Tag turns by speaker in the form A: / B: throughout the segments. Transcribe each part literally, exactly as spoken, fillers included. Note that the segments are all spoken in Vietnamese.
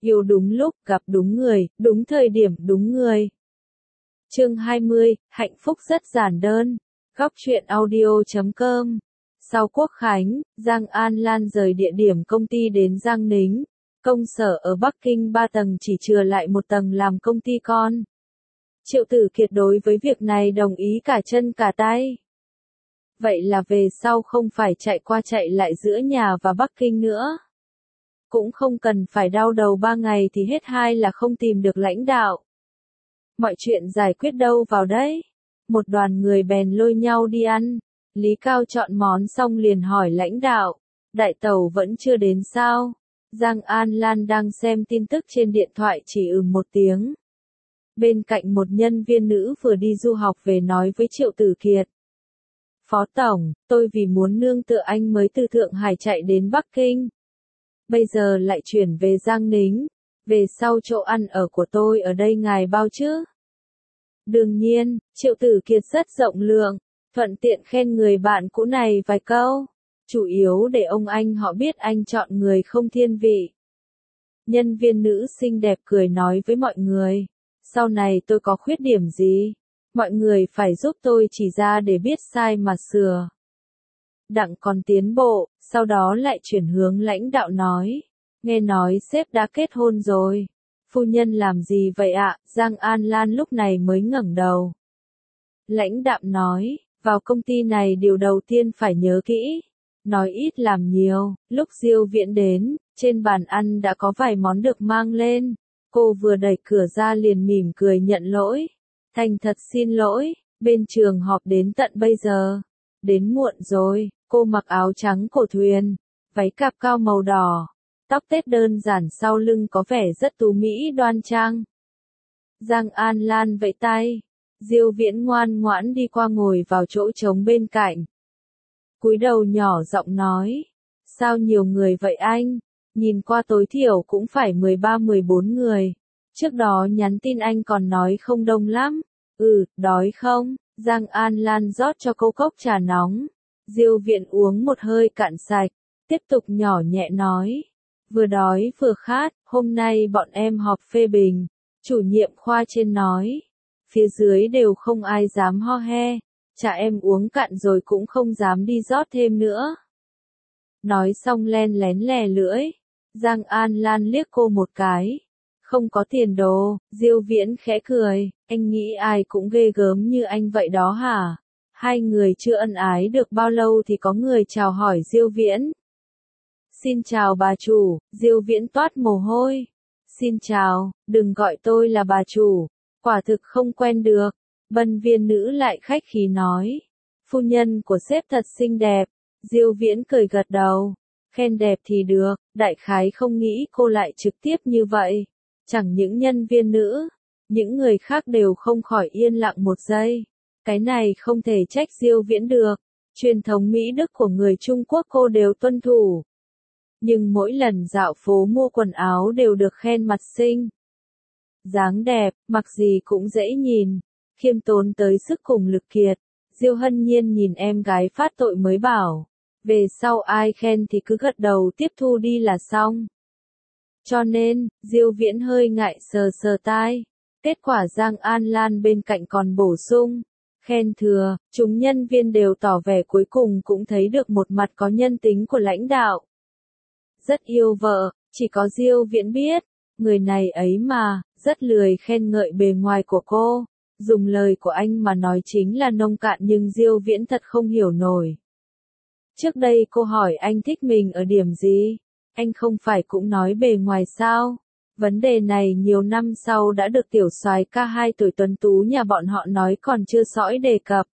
A: Yêu đúng lúc, gặp đúng người, đúng thời điểm, đúng người. Chương hai mươi, hạnh phúc rất giản đơn. Góc truyện audio chấm com. Sau Quốc Khánh, Giang An Lan rời địa điểm công ty đến Giang Nính. Công sở ở Bắc Kinh ba tầng chỉ chừa lại một tầng làm công ty con. Triệu Tử Kiệt đối với việc này đồng ý cả chân cả tay. Vậy là về sau không phải chạy qua chạy lại giữa nhà và Bắc Kinh nữa. Cũng không cần phải đau đầu ba ngày thì hết hai là không tìm được lãnh đạo. Mọi chuyện giải quyết đâu vào đấy. Một đoàn người bèn lôi nhau đi ăn. Lý Cao chọn món xong liền hỏi lãnh đạo. Đại tẩu vẫn chưa đến sao? Giang An Lan đang xem tin tức trên điện thoại chỉ ừm một tiếng. Bên cạnh một nhân viên nữ vừa đi du học về nói với Triệu Tử Kiệt. Phó Tổng, tôi vì muốn nương tựa anh mới từ Thượng Hải chạy đến Bắc Kinh. Bây giờ lại chuyển về Giang Nính. Về sau chỗ ăn ở của tôi ở đây ngài bao chứ? Đương nhiên, Triệu Tử Kiệt rất rộng lượng, thuận tiện khen người bạn cũ này vài câu. Chủ yếu để ông anh họ biết anh chọn người không thiên vị. Nhân viên nữ xinh đẹp cười nói với mọi người. Sau này tôi có khuyết điểm gì? Mọi người phải giúp tôi chỉ ra để biết sai mà sửa. Đặng còn tiến bộ, sau đó lại chuyển hướng lãnh đạo nói. Nghe nói sếp đã kết hôn rồi. Phu nhân làm gì vậy ạ? Giang An Lan lúc này mới ngẩng đầu. Lãnh đạo nói, vào công ty này điều đầu tiên phải nhớ kỹ. Nói ít làm nhiều, lúc Diêu Viễn đến, trên bàn ăn đã có vài món được mang lên. Cô vừa đẩy cửa ra liền mỉm cười nhận lỗi. Thành thật xin lỗi, bên trường họp đến tận bây giờ. Đến muộn rồi, cô mặc áo trắng cổ thuyền, váy cạp cao màu đỏ. Tóc tết đơn giản sau lưng có vẻ rất tú mỹ đoan trang. Giang An Lan vẫy tay. Diêu Viễn ngoan ngoãn đi qua ngồi vào chỗ trống bên cạnh. Cúi đầu nhỏ giọng nói. Sao nhiều người vậy anh? Nhìn qua tối thiểu cũng phải mười ba mười bốn người. Trước đó nhắn tin anh còn nói không đông lắm. Ừ, đói không? Giang An Lan rót cho cô cốc trà nóng. Diêu Viễn uống một hơi cạn sạch. Tiếp tục nhỏ nhẹ nói. Vừa đói vừa khát, hôm nay bọn em họp phê bình. Chủ nhiệm khoa trên nói. Phía dưới đều không ai dám ho he. Chả em uống cạn rồi cũng không dám đi rót thêm nữa. Nói xong len lén lè lưỡi. Giang An Lan liếc cô một cái. Không có tiền đồ, Diêu Viễn khẽ cười. Anh nghĩ ai cũng ghê gớm như anh vậy đó hả? Hai người chưa ân ái được bao lâu thì có người chào hỏi Diêu Viễn. Xin chào bà chủ, Diêu Viễn toát mồ hôi. Xin chào, đừng gọi tôi là bà chủ, quả thực không quen được. Bân viên nữ lại khách khí nói. Phu nhân của sếp thật xinh đẹp. Diêu Viễn cười gật đầu. Khen đẹp thì được, đại khái không nghĩ cô lại trực tiếp như vậy. Chẳng những nhân viên nữ, những người khác đều không khỏi yên lặng một giây. Cái này không thể trách Diêu Viễn được. Truyền thống Mỹ Đức của người Trung Quốc cô đều tuân thủ. Nhưng mỗi lần dạo phố mua quần áo đều được khen mặt xinh. Dáng đẹp, mặc gì cũng dễ nhìn. Khiêm tốn tới sức cùng lực kiệt. Diêu Hân Nhiên nhìn em gái phát tội mới bảo. Về sau ai khen thì cứ gật đầu tiếp thu đi là xong. Cho nên, Diêu Viễn hơi ngại sờ sờ tai. Kết quả Giang An Lan bên cạnh còn bổ sung. Khen thừa, chúng nhân viên đều tỏ vẻ cuối cùng cũng thấy được một mặt có nhân tính của lãnh đạo. Rất yêu vợ, chỉ có Diêu Viễn biết. Người này ấy mà, rất lười khen ngợi bề ngoài của cô. Dùng lời của anh mà nói chính là nông cạn nhưng Diêu Viễn thật không hiểu nổi. Trước đây cô hỏi anh thích mình ở điểm gì? Anh không phải cũng nói bề ngoài sao? Vấn đề này nhiều năm sau đã được tiểu soái ca hai tuổi tuấn tú nhà bọn họ nói còn chưa sõi đề cập.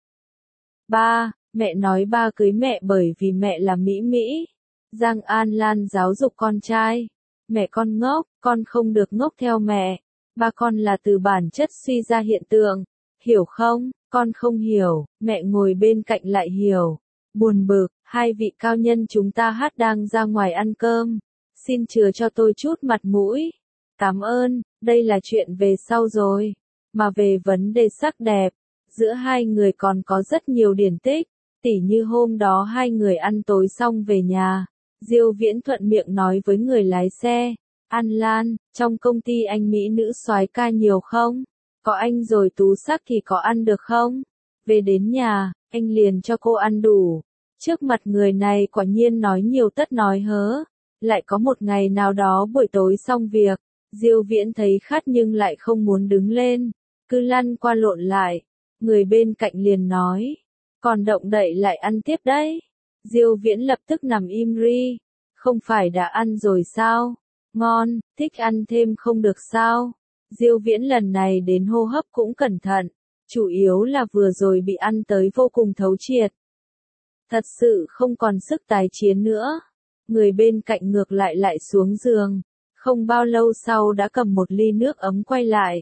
A: Ba, mẹ nói ba cưới mẹ bởi vì mẹ là Mỹ Mỹ. Giang An Lan giáo dục con trai. Mẹ con ngốc, con không được ngốc theo mẹ. Ba con là từ bản chất suy ra hiện tượng. Hiểu không? Con không hiểu, mẹ ngồi bên cạnh lại hiểu. Buồn bực, hai vị cao nhân chúng ta hát đang ra ngoài ăn cơm. Xin chừa cho tôi chút mặt mũi. Cảm ơn, đây là chuyện về sau rồi. Mà về vấn đề sắc đẹp, giữa hai người còn có rất nhiều điển tích. Tỉ như hôm đó hai người ăn tối xong về nhà. Diêu Viễn thuận miệng nói với người lái xe. An Lan, trong công ty anh mỹ nữ soái ca nhiều không? Có anh rồi tú sắc thì có ăn được không? Về đến nhà, anh liền cho cô ăn đủ. Trước mặt người này quả nhiên nói nhiều tất nói hớ. Lại có một ngày nào đó buổi tối xong việc, Diêu Viễn thấy khát nhưng lại không muốn đứng lên, cứ lăn qua lộn lại. Người bên cạnh liền nói, còn động đậy lại ăn tiếp đấy. Diêu Viễn lập tức nằm im ri, không phải đã ăn rồi sao? Ngon, thích ăn thêm không được sao? Diêu Viễn lần này đến hô hấp cũng cẩn thận, chủ yếu là vừa rồi bị ăn tới vô cùng thấu triệt. Thật sự không còn sức tái chiến nữa. Người bên cạnh ngược lại lại xuống giường, không bao lâu sau đã cầm một ly nước ấm quay lại.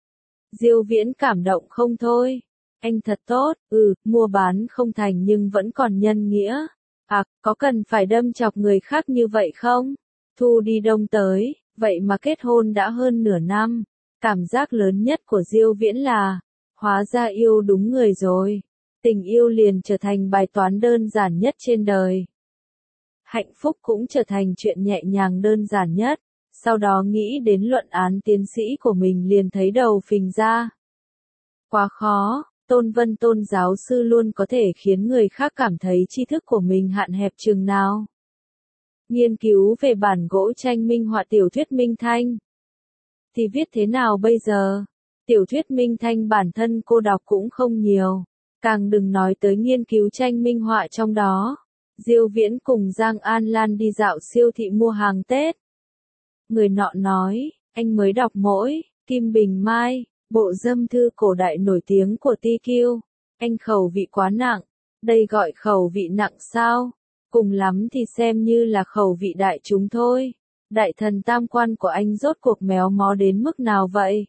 A: Diêu Viễn cảm động không thôi. Anh thật tốt, ừ, mua bán không thành nhưng vẫn còn nhân nghĩa. À, có cần phải đâm chọc người khác như vậy không? Thu đi đông tới, vậy mà kết hôn đã hơn nửa năm. Cảm giác lớn nhất của Diêu Viễn là, hóa ra yêu đúng người rồi. Tình yêu liền trở thành bài toán đơn giản nhất trên đời. Hạnh phúc cũng trở thành chuyện nhẹ nhàng đơn giản nhất. Sau đó nghĩ đến luận án tiến sĩ của mình liền thấy đầu phình ra. Quá khó, Tôn Vân Tôn giáo sư luôn có thể khiến người khác cảm thấy tri thức của mình hạn hẹp chừng nào. Nghiên cứu về bản gỗ tranh minh họa tiểu thuyết Minh Thanh. Thì viết thế nào bây giờ? Tiểu thuyết Minh Thanh bản thân cô đọc cũng không nhiều. Càng đừng nói tới nghiên cứu tranh minh họa trong đó. Diêu Viễn cùng Giang An Lan đi dạo siêu thị mua hàng Tết. Người nọ nói, anh mới đọc mỗi, Kim Bình Mai, bộ dâm thư cổ đại nổi tiếng của tê quy. Anh khẩu vị quá nặng. Đây gọi khẩu vị nặng sao? Cùng lắm thì xem như là khẩu vị đại chúng thôi. Đại thần tam quan của anh rốt cuộc méo mó đến mức nào vậy?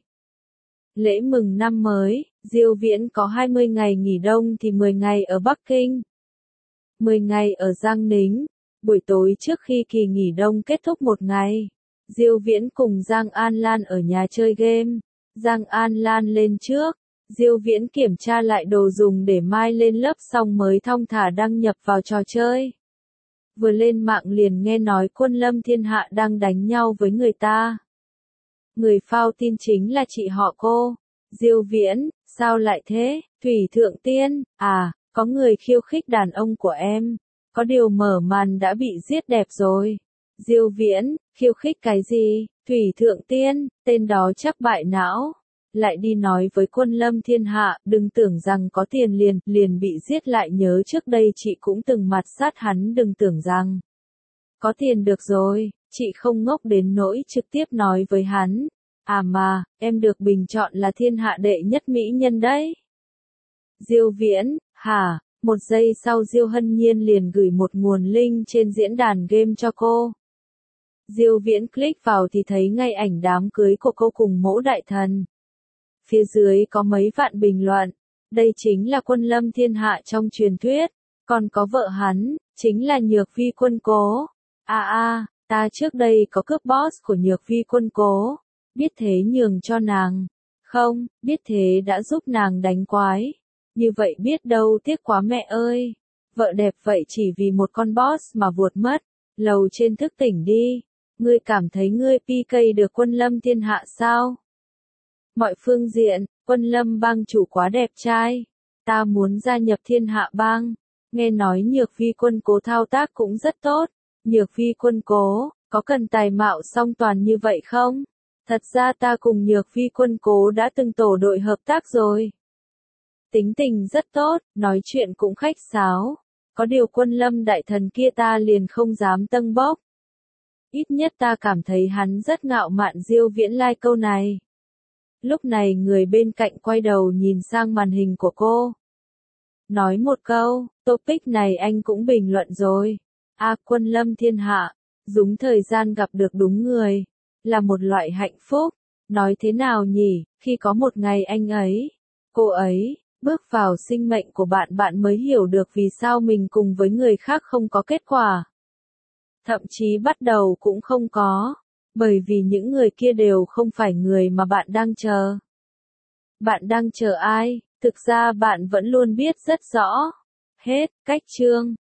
A: Lễ mừng năm mới, Diêu Viễn có hai mươi ngày nghỉ đông thì mười ngày ở Bắc Kinh. mười ngày ở Giang Ninh. Buổi tối trước khi kỳ nghỉ đông kết thúc một ngày, Diêu Viễn cùng Giang An Lan ở nhà chơi game. Giang An Lan lên trước, Diêu Viễn kiểm tra lại đồ dùng để mai lên lớp xong mới thong thả đăng nhập vào trò chơi. Vừa lên mạng liền nghe nói Quân Lâm Thiên Hạ đang đánh nhau với người ta. Người phao tin chính là chị họ cô. Diêu Viễn, sao lại thế? Thủy Thượng Tiên, à, có người khiêu khích đàn ông của em. Có điều mở màn đã bị giết đẹp rồi. Diêu Viễn, khiêu khích cái gì? Thủy Thượng Tiên, tên đó chắc bại não. Lại đi nói với Quân Lâm Thiên Hạ, đừng tưởng rằng có tiền liền, liền bị giết lại nhớ trước đây chị cũng từng mặt sát hắn đừng tưởng rằng. Có tiền được rồi, chị không ngốc đến nỗi trực tiếp nói với hắn. À mà, em được bình chọn là thiên hạ đệ nhất mỹ nhân đấy. Diêu Viễn, hả? Một giây sau Diêu Hân Nhiên liền gửi một nguồn link trên diễn đàn game cho cô. Diêu Viễn click vào thì thấy ngay ảnh đám cưới của cô cùng mẫu đại thần. Phía dưới có mấy vạn bình luận. Đây chính là Quân Lâm Thiên Hạ trong truyền thuyết. Còn có vợ hắn, chính là Nhược Vi Quân Cố. À à, ta trước đây có cướp boss của Nhược Vi Quân Cố. Biết thế nhường cho nàng. Không, biết thế đã giúp nàng đánh quái. Như vậy biết đâu tiếc quá mẹ ơi. Vợ đẹp vậy chỉ vì một con boss mà vuột mất. Lầu trên thức tỉnh đi. Ngươi cảm thấy ngươi pê ca được Quân Lâm Thiên Hạ sao? Mọi phương diện, Quân Lâm bang chủ quá đẹp trai. Ta muốn gia nhập Thiên Hạ bang. Nghe nói Nhược Vi Quân Cố thao tác cũng rất tốt. Nhược Vi Quân Cố, có cần tài mạo song toàn như vậy không? Thật ra ta cùng Nhược Vi Quân Cố đã từng tổ đội hợp tác rồi. Tính tình rất tốt, nói chuyện cũng khách sáo. Có điều Quân Lâm đại thần kia ta liền không dám tâng bốc. Ít nhất ta cảm thấy hắn rất ngạo mạn. Diêu Viễn like câu này. Lúc này người bên cạnh quay đầu nhìn sang màn hình của cô. Nói một câu, topic này anh cũng bình luận rồi. À, Quân Lâm Thiên Hạ, dùng thời gian gặp được đúng người, là một loại hạnh phúc. Nói thế nào nhỉ, khi có một ngày anh ấy, cô ấy, bước vào sinh mệnh của bạn bạn mới hiểu được vì sao mình cùng với người khác không có kết quả. Thậm chí bắt đầu cũng không có. Bởi vì những người kia đều không phải người mà bạn đang chờ. Bạn đang chờ ai? Thực ra bạn vẫn luôn biết rất rõ. Hết, cách chương.